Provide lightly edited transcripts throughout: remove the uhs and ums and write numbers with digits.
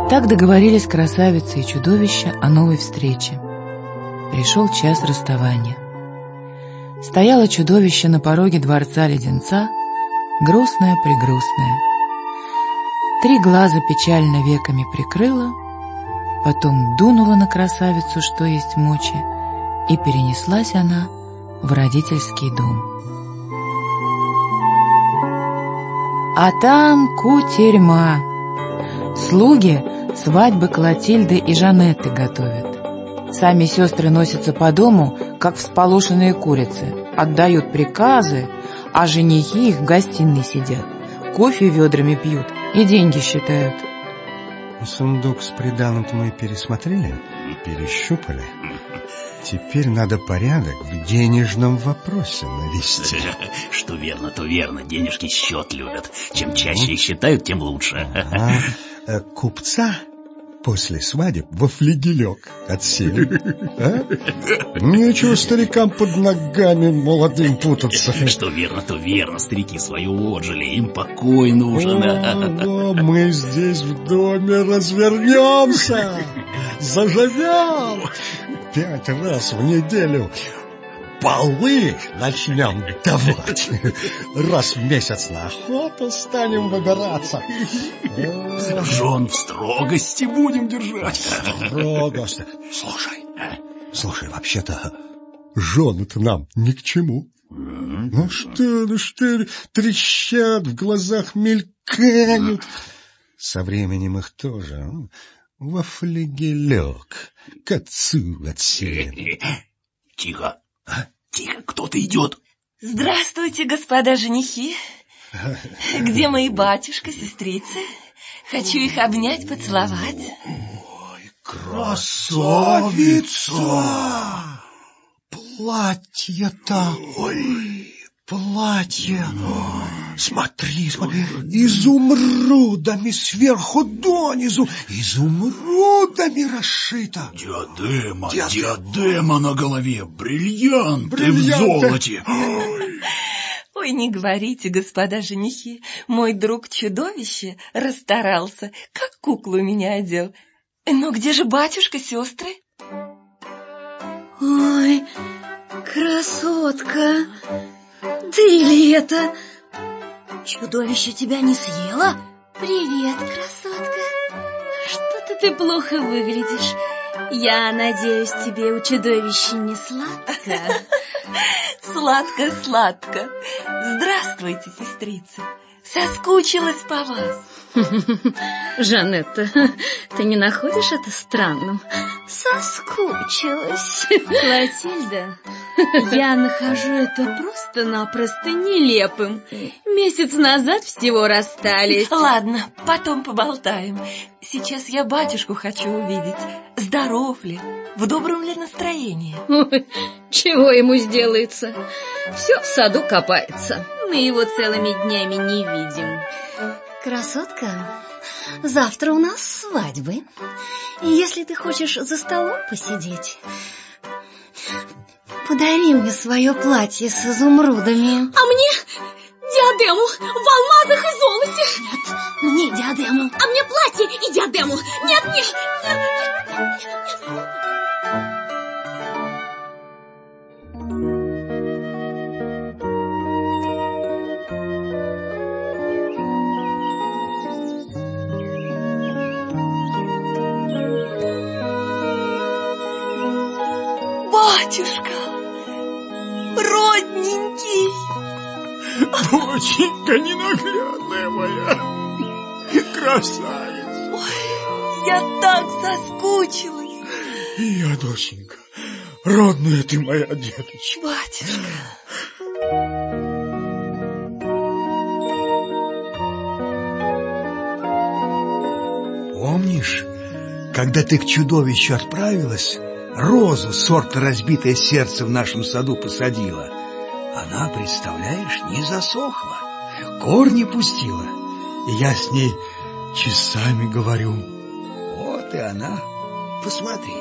Так договорились красавица и чудовище о новой встрече. Пришел час расставания. Стояло чудовище на пороге дворца леденца, грустное-прегрустное. 3 глаза печально веками прикрыла, потом дунула на красавицу, что есть мочи, и перенеслась она в родительский дом. А там кутерьма. Слуги свадьбы Клотильды и Жанетты готовят. Сами сестры носятся по дому, как всполошенные курицы, отдают приказы, а женихи их в гостиной сидят, кофе ведрами пьют и деньги считают. Сундук с приданым-то мы пересмотрели, перещупали. Теперь надо порядок в денежном вопросе навести. Что верно, то верно. Денежки счет любят. Чем чаще их считают, тем лучше. Купца после свадеб во флигелек отселим. Нечего старикам под ногами молодым путаться. Что верно, то верно. Старики свою отжили, им покой нужен. Мы здесь в доме развернемся, заживем. 5 раз в неделю полы начнем давать. Раз в месяц на охоту станем выбираться. Жен в строгости будем держать. Строгости. Слушай, вообще-то жены-то нам ни к чему. Ну что, трещат, в глазах мелькают. Со временем их тоже во флигелек к отцу отселим. Тихо. Тихо, кто-то идет. Здравствуйте, господа женихи. Где мои батюшка, сестрицы? Хочу их обнять, поцеловать. Ой, красавица! Платье-то! Ой, платье! Смотри, изумрудами сверху донизу, изумрудами расшито. Диадема на голове, бриллианты в золоте. Ой, не говорите, господа женихи, мой друг-чудовище расстарался, как куклу меня одел. Но где же батюшка, сестры? Ой, красотка, ты ли это? Чудовище тебя не съело? Привет, красотка. Что-то ты плохо выглядишь. Я надеюсь, тебе у чудовища не сладко? Сладко-сладко. Здравствуйте, сестрица. Соскучилась по вас. Жанетта, ты не находишь это странным? Соскучилась. Клотильда, я нахожу это просто-напросто нелепым. Месяц назад всего расстались. Ладно, потом поболтаем. Сейчас я батюшку хочу увидеть. Здоров ли? В добром ли настроении? Ой, чего ему сделается? Все в саду копается. Мы его целыми днями не видим. Красотка, завтра у нас свадьбы. И если ты хочешь за столом посидеть, подари мне свое платье с изумрудами. А мне диадему в алмазах и золоте. Нет, мне диадему. А мне платье и диадему. Нет. Батюшка, родненький. Доченька ненаглядная моя, красавица. Ой, я так соскучилась. И я, доченька, родная ты моя деточка. Батюшка. Помнишь, когда ты к чудовищу отправилась, розу сорта «Разбитое сердце» в нашем саду посадила? Она, представляешь, не засохла, корни пустила. И я с ней часами говорю. Вот и она. Посмотри.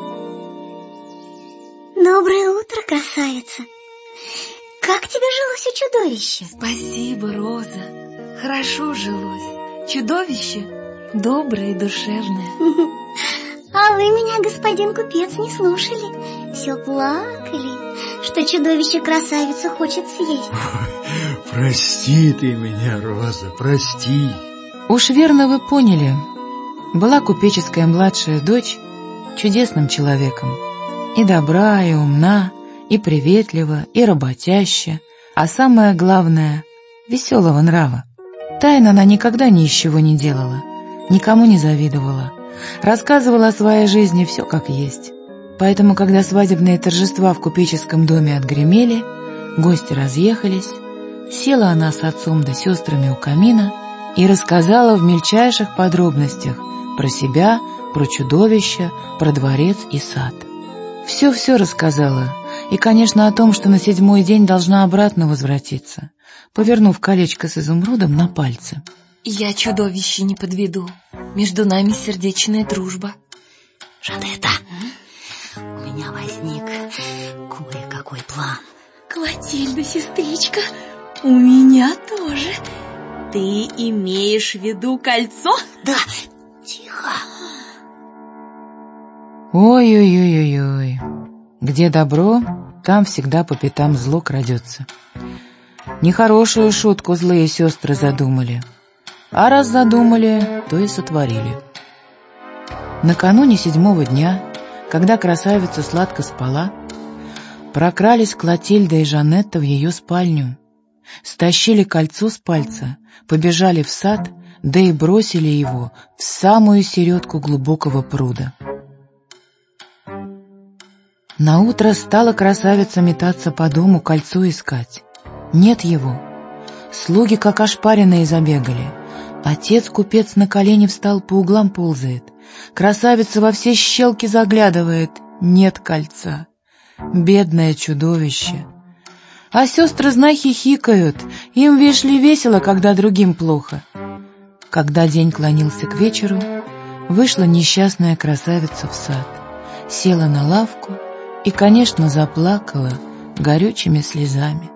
Доброе утро, красавица. Как тебе жилось у чудовища? Спасибо, Роза. Хорошо жилось. Чудовище добрая и душевная. А вы меня, господин купец, не слушали. Все плакали, что чудовище-красавицу хочет съесть. Прости ты меня, Роза, прости. Уж верно вы поняли, была купеческая младшая дочь чудесным человеком. И добра, и умна, и приветлива, и работяща, а самое главное — веселого нрава. Тайно она никогда ничего не делала, никому не завидовала, рассказывала о своей жизни все как есть. Поэтому, когда свадебные торжества в купеческом доме отгремели, гости разъехались, села она с отцом да сестрами у камина и рассказала в мельчайших подробностях про себя, про чудовище, про дворец и сад. Все-все рассказала, и, конечно, о том, что на 7-й день должна обратно возвратиться, повернув колечко с изумрудом на пальце. Я чудовище не подведу, между нами сердечная дружба. Жанетта, у меня возник кое-какой план. Клотильда, сестричка, у меня тоже. Ты имеешь в виду кольцо? Да, тихо. Ой-ой-ой-ой-ой. Где добро, там всегда по пятам зло крадется. Нехорошую шутку злые сестры задумали. А раз задумали, то и сотворили. Накануне 7-го дня, когда красавица сладко спала, прокрались Клотильда и Жанетта в ее спальню, стащили кольцо с пальца, побежали в сад, да и бросили его в самую середку глубокого пруда. Наутро стала красавица метаться по дому, кольцо искать. Нет его. Слуги, как ошпаренные, забегали. Отец-купец на колени встал, по углам ползает. Красавица во все щелки заглядывает. Нет кольца. Бедное чудовище. А сестры, знай, хихикают. Им, вишь ли, весело, когда другим плохо. Когда день клонился к вечеру, вышла несчастная красавица в сад, села на лавку и, конечно, заплакала горючими слезами.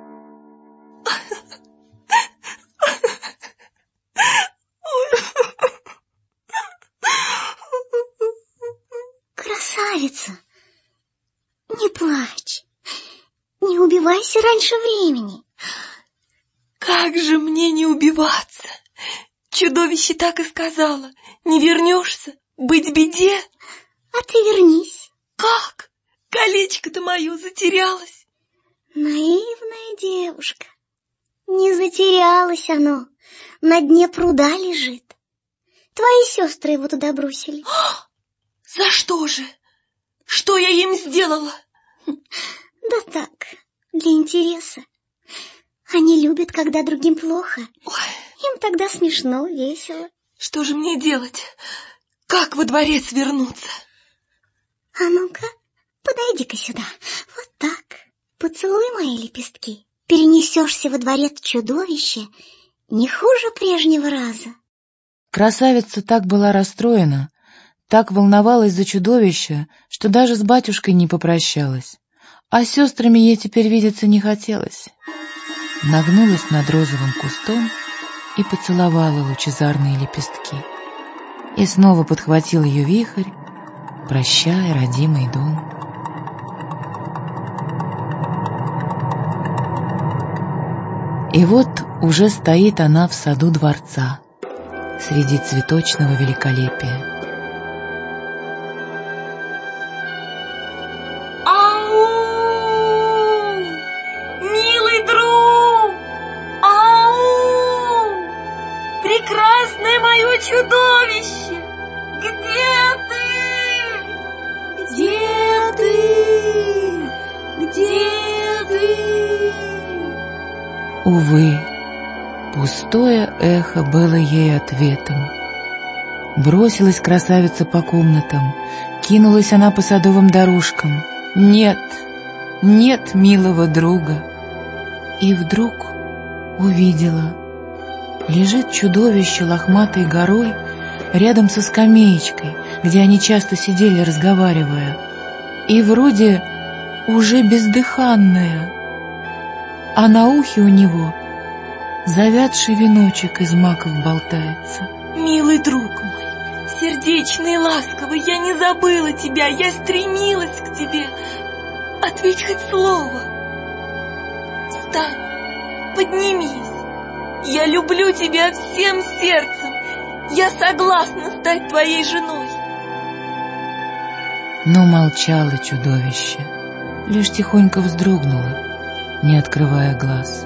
Красавица, не плачь, не убивайся раньше времени. Как же мне не убиваться? Чудовище так и сказала. Не вернешься, быть беде. А ты вернись. Как? Колечко-то мое затерялось. Наивная девушка. Не затерялось оно. На дне пруда лежит. Твои сестры его туда бросили. За что же? Что я им сделала? Да так, для интереса. Они любят, когда другим плохо. Ой. Им тогда смешно, весело. Что же мне делать? Как во дворец вернуться? А ну-ка, подойди-ка сюда. Вот так. Поцелуй мои лепестки. Перенесешься во дворец чудовища не хуже прежнего раза. Красавица так была расстроена, так волновалась за чудовище, что даже с батюшкой не попрощалась. А с сестрами ей теперь видеться не хотелось. Нагнулась над розовым кустом и поцеловала лучезарные лепестки. И снова подхватил ее вихрь, прощая родимый дом. И вот уже стоит она в саду дворца, среди цветочного великолепия. Ау! Милый друг! Ау! Прекрасное мое чудовище! Где ты? Где ты? Где ты? Увы, пустое эхо было ей ответом. Бросилась красавица по комнатам, кинулась она по садовым дорожкам. Нет, нет милого друга. И вдруг увидела. Лежит чудовище лохматой горой рядом со скамеечкой, где они часто сидели, разговаривая. И вроде уже бездыханная. А на ухе у него завядший веночек из маков болтается. Милый друг мой, сердечный и ласковый, я не забыла тебя, я стремилась к тебе. Ответь хоть слово. Встань, поднимись. Я люблю тебя всем сердцем. Я согласна стать твоей женой. Но молчало чудовище, лишь тихонько вздрогнуло, не открывая глаз.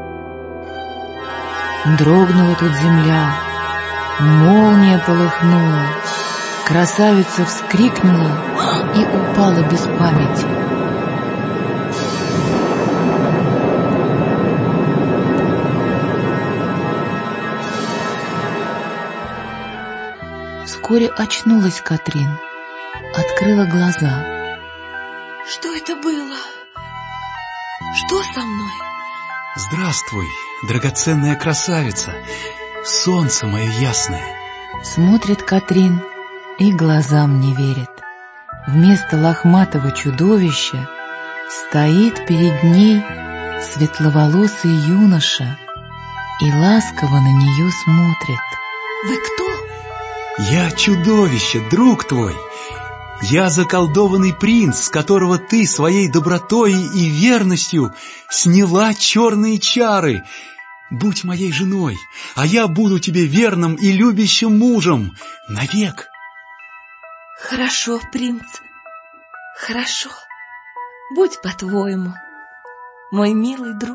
Дрогнула тут земля, молния полыхнула, красавица вскрикнула и упала без памяти. Вскоре очнулась Катрин, открыла глаза. Что это было? Что со мной? Здравствуй, драгоценная красавица, солнце мое ясное. Смотрит Катрин и глазам не верит. Вместо лохматого чудовища стоит перед ней светловолосый юноша и ласково на нее смотрит. Вы кто? Я чудовище, друг твой. Я заколдованный принц, с которого ты своей добротой и верностью сняла черные чары. Будь моей женой, а я буду тебе верным и любящим мужем навек. Хорошо, принц, хорошо. Будь по-твоему, мой милый друг.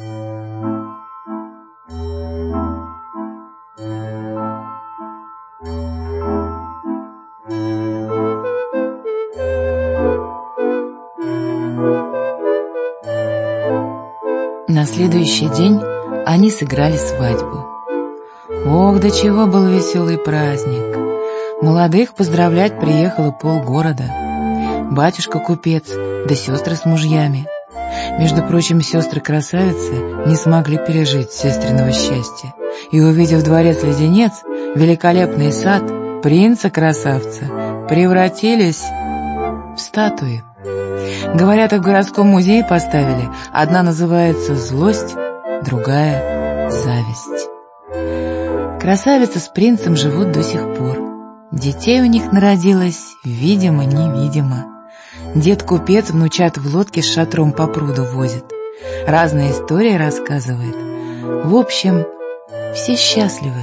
На следующий день они сыграли свадьбу. Ох, до чего был веселый праздник! Молодых поздравлять приехало полгорода. Батюшка-купец, да сестры с мужьями. Между прочим, сестры-красавицы не смогли пережить сестриного счастья. И, увидев дворец-леденец, великолепный сад, принца-красавца, превратились в статуи. Говорят, их в городском музее поставили. Одна называется «Злость», другая «Зависть». Красавица с принцем живут до сих пор. Детей у них народилось видимо-невидимо. Дед-купец внучат в лодке с шатром по пруду возит. Разные истории рассказывает. В общем, все счастливы.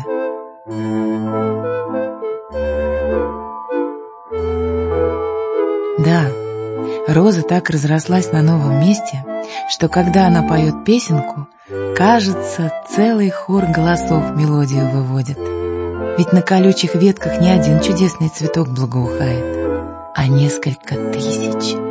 Да, Роза так разрослась на новом месте, что когда она поет песенку, кажется, целый хор голосов мелодию выводит. Ведь на колючих ветках не один чудесный цветок благоухает, а несколько тысяч.